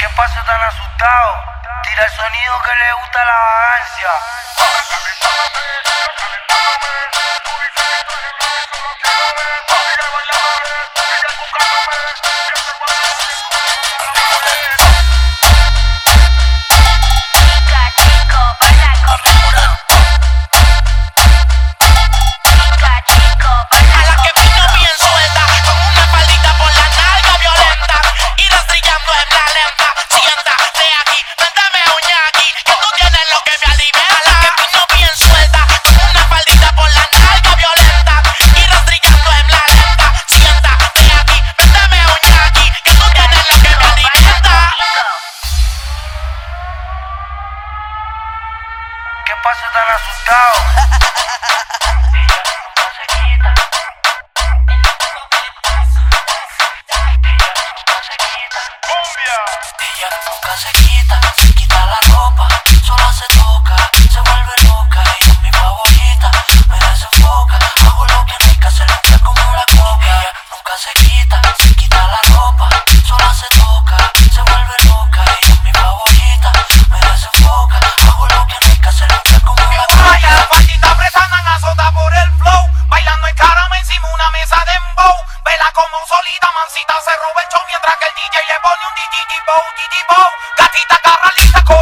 ¿Qué pasó tan asustado? Tira el sonido que le gusta la vagancia. ¿Qué pasó tan asustado? Ella nunca se quita, se quita la ropa, sola se toca, se vuelve loca. Ella es mi favorita, me desenfoca, hago lo que rica, se lucha como la coca. Ella nunca se quita la ropa, sola se toca, se vuelve loca. Ella es mi favorita, me desenfoca, hago lo que rica, se lucha como la coca. La faldita presa andan azota por el flow, bailando en caramba encima una mesa de embow. Vela como solita, mansita se roba el show mientras que el DJ le pone un DJ bow. Gatita carralita con